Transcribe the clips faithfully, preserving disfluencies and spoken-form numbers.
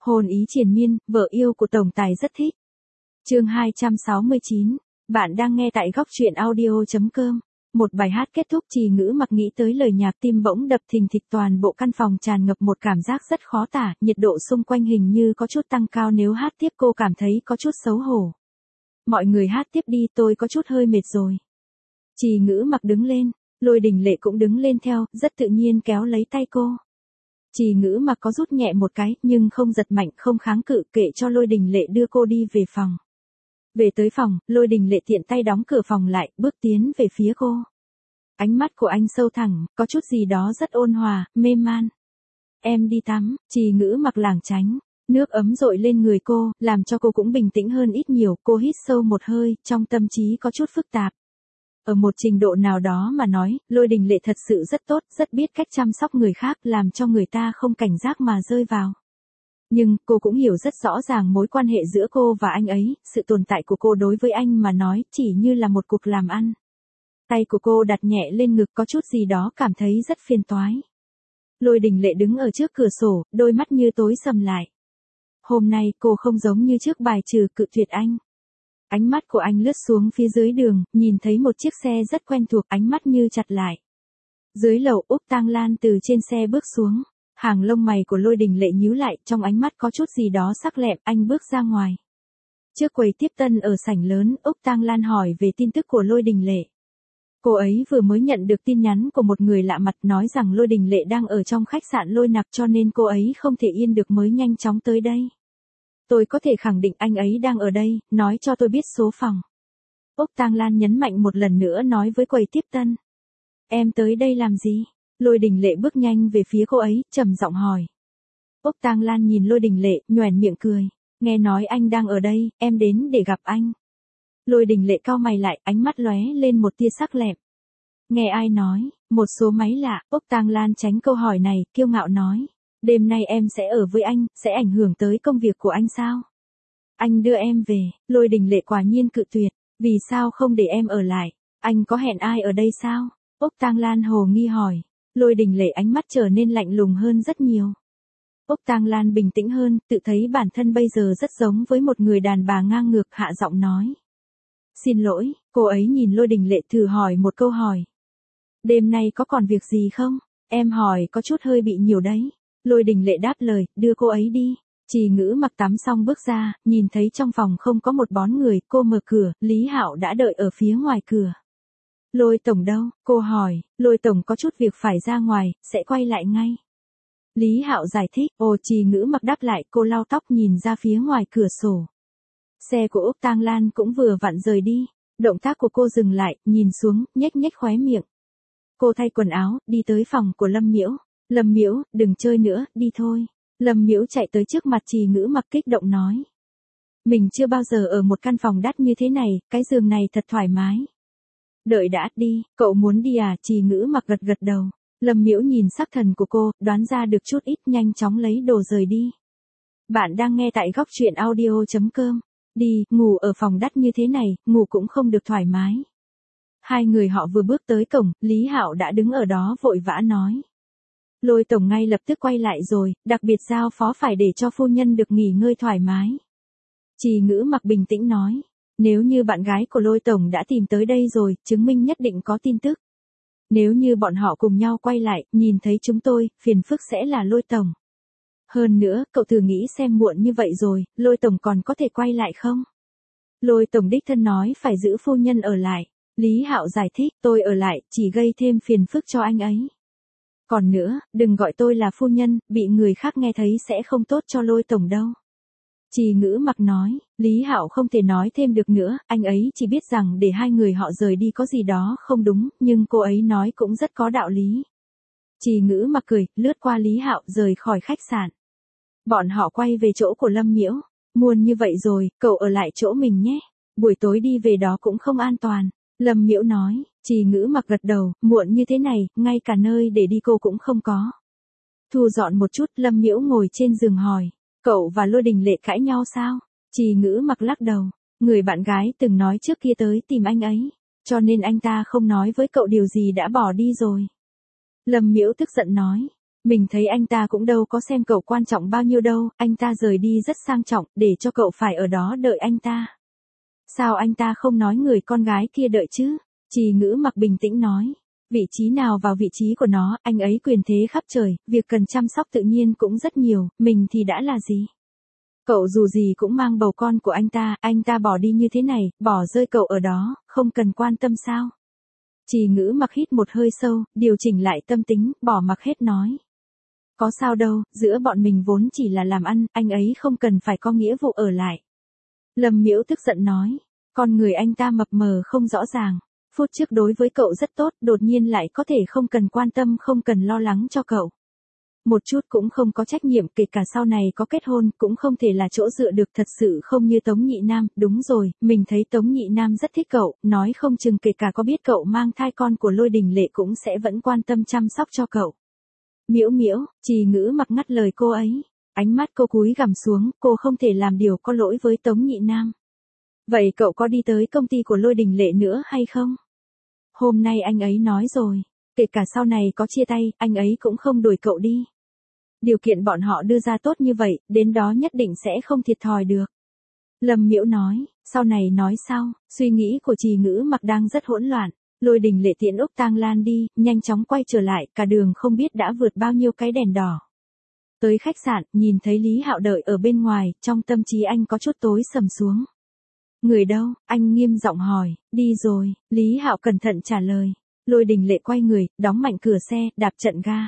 Hồn ý triền miên, vợ yêu của tổng tài rất thích. Chương hai trăm sáu mươi chín, bạn đang nghe tại góc truyện audio chấm com. Một bài hát kết thúc, Trì Ngữ Mặc nghĩ tới lời nhạc tim bỗng đập thình thịch, toàn bộ căn phòng tràn ngập một cảm giác rất khó tả, nhiệt độ xung quanh hình như có chút tăng cao, nếu hát tiếp cô cảm thấy có chút xấu hổ. Mọi người hát tiếp đi, tôi có chút hơi mệt rồi. Trì Ngữ Mặc đứng lên, Lôi Đình Lệ cũng đứng lên theo, rất tự nhiên kéo lấy tay cô. Trì Ngữ Mặc có rút nhẹ một cái, nhưng không giật mạnh, không kháng cự, kệ cho Lôi Đình Lệ đưa cô đi về phòng. Về tới phòng, Lôi Đình Lệ tiện tay đóng cửa phòng lại, bước tiến về phía cô. Ánh mắt của anh sâu thẳm, có chút gì đó rất ôn hòa, mê man. Em đi tắm. Trì Ngữ Mặc lảng tránh. Nước ấm dội lên người cô, làm cho cô cũng bình tĩnh hơn ít nhiều. Cô hít sâu một hơi, trong tâm trí có chút phức tạp. Ở một trình độ nào đó mà nói, Lôi Đình Lệ thật sự rất tốt, rất biết cách chăm sóc người khác, làm cho người ta không cảnh giác mà rơi vào. Nhưng, cô cũng hiểu rất rõ ràng mối quan hệ giữa cô và anh ấy, sự tồn tại của cô đối với anh mà nói chỉ như là một cuộc làm ăn. Tay của cô đặt nhẹ lên ngực, có chút gì đó cảm thấy rất phiền toái. Lôi Đình Lệ đứng ở trước cửa sổ, đôi mắt như tối sầm lại. Hôm nay cô không giống như trước bài trừ cự tuyệt anh. Ánh mắt của anh lướt xuống phía dưới đường, nhìn thấy một chiếc xe rất quen thuộc, ánh mắt như chặt lại. Dưới lầu, Úc Tang Lan từ trên xe bước xuống. Hàng lông mày của Lôi Đình Lệ nhíu lại, trong ánh mắt có chút gì đó sắc lẹm, anh bước ra ngoài. Trước quầy tiếp tân ở sảnh lớn, Úc Tang Lan hỏi về tin tức của Lôi Đình Lệ. Cô ấy vừa mới nhận được tin nhắn của một người lạ mặt nói rằng Lôi Đình Lệ đang ở trong khách sạn Lôi Nặc, cho nên cô ấy không thể yên được mới nhanh chóng tới đây. Tôi có thể khẳng định anh ấy đang ở đây, nói cho tôi biết số phòng. Úc Tang Lan nhấn mạnh một lần nữa nói với quầy tiếp tân. Em tới đây làm gì? Lôi Đình Lệ bước nhanh về phía cô ấy, trầm giọng hỏi. Úc Tang Lan nhìn Lôi Đình Lệ, nhoẻn miệng cười. Nghe nói anh đang ở đây, em đến để gặp anh. Lôi Đình Lệ cau mày lại, ánh mắt lóe lên một tia sắc lẹm. Nghe ai nói? Một số máy lạ. Úc Tang Lan tránh câu hỏi này, kiêu ngạo nói. Đêm nay em sẽ ở với anh, sẽ ảnh hưởng tới công việc của anh sao? Anh đưa em về. Lôi Đình Lệ quả nhiên cự tuyệt. Vì sao không để em ở lại? Anh có hẹn ai ở đây sao? Úc Tang Lan hồ nghi hỏi. Lôi Đình Lệ ánh mắt trở nên lạnh lùng hơn rất nhiều. Úc Tang Lan bình tĩnh hơn, tự thấy bản thân bây giờ rất giống với một người đàn bà ngang ngược, hạ giọng nói. Xin lỗi, cô ấy nhìn Lôi Đình Lệ thử hỏi một câu hỏi. Đêm nay có còn việc gì không? Em hỏi có chút hơi bị nhiều đấy. Lôi Đình Lệ đáp lời, đưa cô ấy đi. Trì Ngữ Mặc tắm xong bước ra, nhìn thấy trong phòng không có một bóng người, cô mở cửa, Lý Hạo đã đợi ở phía ngoài cửa. Lôi tổng đâu? Cô hỏi. Lôi tổng có chút việc phải ra ngoài, sẽ quay lại ngay. Lý Hạo giải thích. Ồ, Trì Ngữ Mặc đáp lại, cô lau tóc nhìn ra phía ngoài cửa sổ. Xe của Úc Tang Lan cũng vừa vặn rời đi. Động tác của cô dừng lại, nhìn xuống, nhếch nhếch khóe miệng. Cô thay quần áo, đi tới phòng của Lâm Miễu. Lâm Miễu, đừng chơi nữa, đi thôi. Lâm Miễu chạy tới trước mặt Trì Ngữ Mặc kích động nói. Mình chưa bao giờ ở một căn phòng đắt như thế này, cái giường này thật thoải mái. Đợi đã, đi, cậu muốn đi à? Trì Ngữ Mặc gật gật đầu. Lâm Miễu nhìn sắc thần của cô, đoán ra được chút ít, nhanh chóng lấy đồ rời đi. Bạn đang nghe tại góc truyện audio chấm com. Đi, ngủ ở phòng đắt như thế này, ngủ cũng không được thoải mái. Hai người họ vừa bước tới cổng, Lý Hạo đã đứng ở đó vội vã nói. Lôi tổng ngay lập tức quay lại rồi, đặc biệt giao phó phải để cho phu nhân được nghỉ ngơi thoải mái. Trì Ngữ Mặc bình tĩnh nói. Nếu như bạn gái của Lôi tổng đã tìm tới đây rồi, chứng minh nhất định có tin tức. Nếu như bọn họ cùng nhau quay lại, nhìn thấy chúng tôi, phiền phức sẽ là Lôi tổng. Hơn nữa, cậu thử nghĩ xem, muộn như vậy rồi, Lôi tổng còn có thể quay lại không? Lôi tổng đích thân nói phải giữ phu nhân ở lại. Lý Hạo giải thích, tôi ở lại, chỉ gây thêm phiền phức cho anh ấy. Còn nữa, đừng gọi tôi là phu nhân, bị người khác nghe thấy sẽ không tốt cho Lôi tổng đâu. Trì Ngữ Mặc nói. Lý Hạo không thể nói thêm được nữa, anh ấy chỉ biết rằng để hai người họ rời đi có gì đó không đúng, nhưng cô ấy nói cũng rất có đạo lý. Trì Ngữ Mặc cười, lướt qua Lý Hạo, rời khỏi khách sạn. Bọn họ quay về chỗ của Lâm Miễu. Muộn như vậy rồi, cậu ở lại chỗ mình nhé. Buổi tối đi về đó cũng không an toàn. Lâm Miễu nói. Trì Ngữ Mặc gật đầu, muộn như thế này, ngay cả nơi để đi cô cũng không có. Thu dọn một chút, Lâm Miễu ngồi trên giường hỏi. Cậu và Lôi Đình Lệ cãi nhau sao? Trì Ngữ Mặc lắc đầu. Người bạn gái từng nói trước kia tới tìm anh ấy. Cho nên anh ta không nói với cậu điều gì đã bỏ đi rồi. Lâm Miễu tức giận nói. Mình thấy anh ta cũng đâu có xem cậu quan trọng bao nhiêu đâu, anh ta rời đi rất sang trọng, để cho cậu phải ở đó đợi anh ta. Sao anh ta không nói người con gái kia đợi chứ? Trì Ngữ Mặc bình tĩnh nói. Vị trí nào vào vị trí của nó, anh ấy quyền thế khắp trời, việc cần chăm sóc tự nhiên cũng rất nhiều, mình thì đã là gì? Cậu dù gì cũng mang bầu con của anh ta, anh ta bỏ đi như thế này, bỏ rơi cậu ở đó, không cần quan tâm sao? Trì Ngữ Mặc hít một hơi sâu, điều chỉnh lại tâm tính, bỏ mặc hết nói. Có sao đâu, giữa bọn mình vốn chỉ là làm ăn, anh ấy không cần phải có nghĩa vụ ở lại. Lâm Miễu tức giận nói, con người anh ta mập mờ không rõ ràng. Phút trước đối với cậu rất tốt, đột nhiên lại có thể không cần quan tâm, không cần lo lắng cho cậu. Một chút cũng không có trách nhiệm, kể cả sau này có kết hôn, cũng không thể là chỗ dựa được, thật sự không như Tống Nhị Nam. Đúng rồi, mình thấy Tống Nhị Nam rất thích cậu, nói không chừng kể cả có biết cậu mang thai con của Lôi Đình Lệ cũng sẽ vẫn quan tâm chăm sóc cho cậu. Miễu Miễu, Trì Ngữ Mặc ngắt lời cô ấy. Ánh mắt cô cúi gằm xuống, cô không thể làm điều có lỗi với Tống Nhị Nam. Vậy cậu có đi tới công ty của Lôi Đình Lệ nữa hay không? Hôm nay anh ấy nói rồi, kể cả sau này có chia tay, anh ấy cũng không đuổi cậu đi. Điều kiện bọn họ đưa ra tốt như vậy, đến đó nhất định sẽ không thiệt thòi được. Lâm Miễu nói, sau này nói sau, suy nghĩ của Trì Ngữ Mặc đang rất hỗn loạn. Lôi Đình Lệ tiễn Úc Tang Lan đi, nhanh chóng quay trở lại, cả đường không biết đã vượt bao nhiêu cái đèn đỏ. Tới khách sạn, nhìn thấy Lý Hạo đợi ở bên ngoài, trong tâm trí anh có chút tối sầm xuống. Người đâu? Anh nghiêm giọng hỏi. Đi rồi, Lý Hạo cẩn thận trả lời. Lôi Đình Lệ quay người, đóng mạnh cửa xe, đạp trận ga.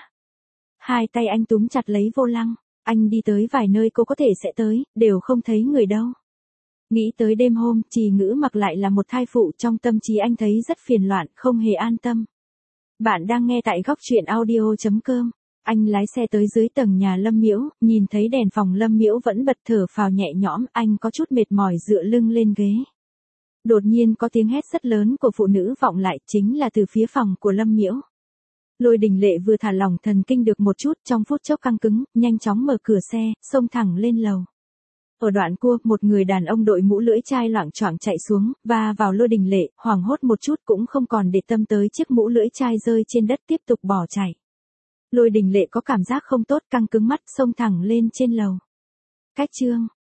Hai tay anh túm chặt lấy vô lăng. Anh đi tới vài nơi cô có thể sẽ tới, đều không thấy người đâu. Nghĩ tới đêm hôm, Trì Ngữ Mặc lại là một thai phụ, trong tâm trí anh thấy rất phiền loạn, không hề an tâm. Bạn đang nghe tại góc truyện audio chấm com. Anh lái xe tới dưới tầng nhà Lâm Miễu, nhìn thấy đèn phòng Lâm Miễu vẫn bật, thở phào nhẹ nhõm, anh có chút mệt mỏi dựa lưng lên ghế. Đột nhiên có tiếng hét rất lớn của phụ nữ vọng lại, chính là từ phía phòng của Lâm Miễu. Lôi Đình Lệ vừa thả lỏng thần kinh được một chút, trong phút chốc căng cứng, nhanh chóng mở cửa xe, xông thẳng lên lầu. Ở đoạn cua, một người đàn ông đội mũ lưỡi chai loạng choạng chạy xuống, và vào Lôi Đình Lệ, hoảng hốt một chút cũng không còn để tâm tới chiếc mũ lưỡi chai rơi trên đất, tiếp tục bỏ chạy. Lôi Đình Lệ có cảm giác không tốt, căng cứng mắt, xông thẳng lên trên lầu. Cách chương